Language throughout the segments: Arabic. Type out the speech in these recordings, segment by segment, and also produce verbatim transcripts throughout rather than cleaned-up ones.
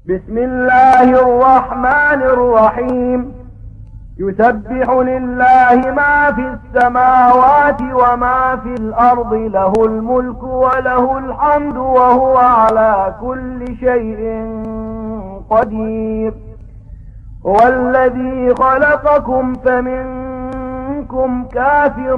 بسم الله الرحمن الرحيم. يسبح لله ما في السماوات وما في الأرض، له الملك وله الحمد وهو على كل شيء قدير. هو الذي خلقكم فمنكم كافر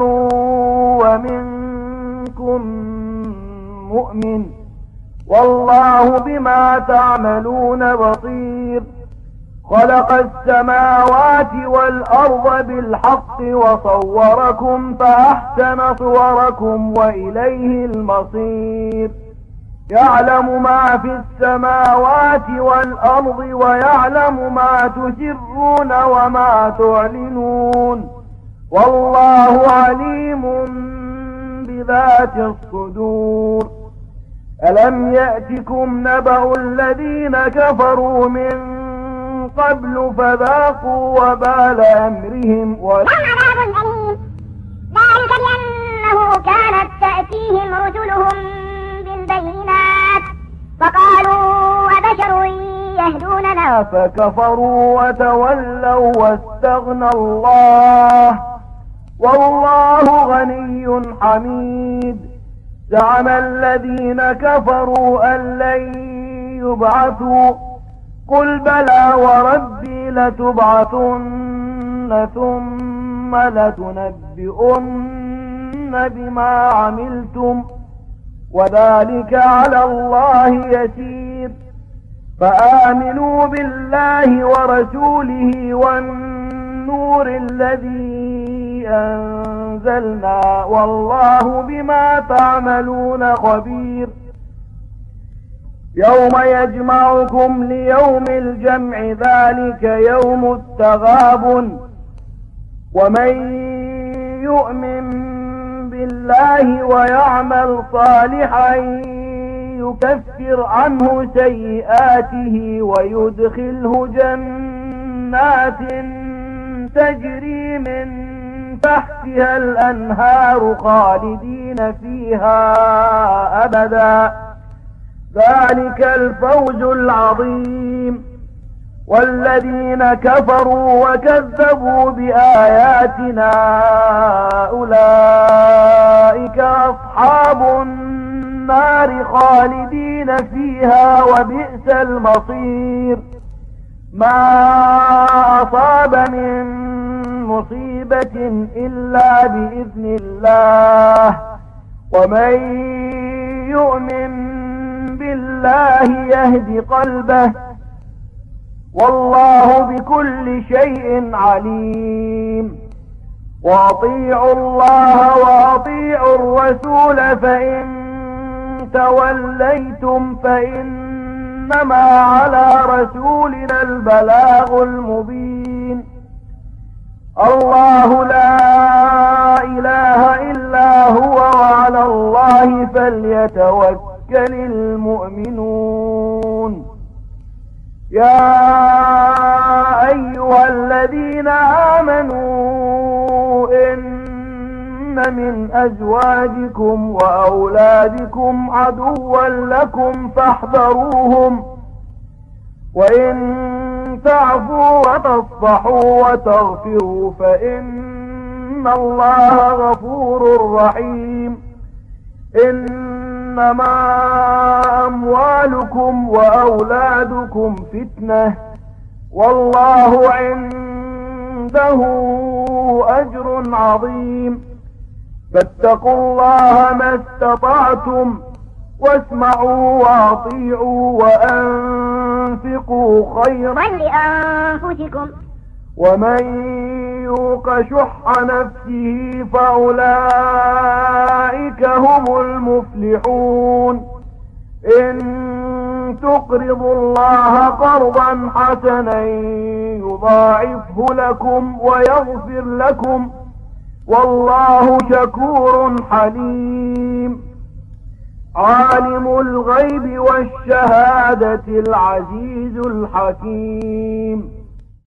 ومنكم مؤمن، والله بما تعملون بصير. خلق السماوات والأرض بالحق وصوركم فأحسن صوركم وإليه المصير. يعلم ما في السماوات والأرض ويعلم ما تسرون وما تعلنون، والله عليم بذات الصدور. ألم يأتكم نبأ الذين كفروا من قبل فذاقوا وبال أمرهم ولهم عذاب أليم. ذلك بأنه كانت تأتيهم رسلهم بالبينات فقالوا أبشر يهدوننا فكفروا وتولوا واستغنى الله، والله غني حميد. زعم الذين كفروا أن لن يبعثوا، قل بلى وربي لتبعثن ثم لتنبئن بما عملتم، وذلك على الله يسير. فآمنوا بالله ورسوله والنور الذي أنزلنا، والله بما تعملون خبير. يوم يجمعكم ليوم الجمع، ذلك يوم التغابن. ومن يؤمن بالله ويعمل صالحا يكفر عنه سيئاته ويدخله جنات تجري من تحتها الأنهار خالدين فيها أبدا، ذلك الفوز العظيم. والذين كفروا وكذبوا بآياتنا أولئك أصحاب النار خالدين فيها وبئس المصير. ما أصاب من مصيبة إلا بإذن الله، ومن يؤمن بالله يهد قلبه، والله بكل شيء عليم. وأطيعوا الله وأطيعوا الرسول، فإن توليتم فإنما على رسولنا البلاغ المبين. الله لا إله إلا هو، وعلى الله فليتوكل المؤمنون. يا أيها الذين آمنوا إن من أزواجكم وأولادكم عدوا لكم فاحذروهم، وإن تعفوا وتصفحوا وتغفروا فإن الله غفور رحيم. إنما أموالكم وأولادكم فتنة، والله عنده أجر عظيم. فاتقوا الله ما استطعتم، واسمعوا وأطيعوا وأنفقوا خيرا لأنفسكم، ومن يوق شح نفسه فأولئك هم المفلحون. إن تقرضوا الله قرضا حسنا يضاعفه لكم ويغفر لكم، والله شكور حليم. عالم الغيب والشهادة العزيز الحكيم.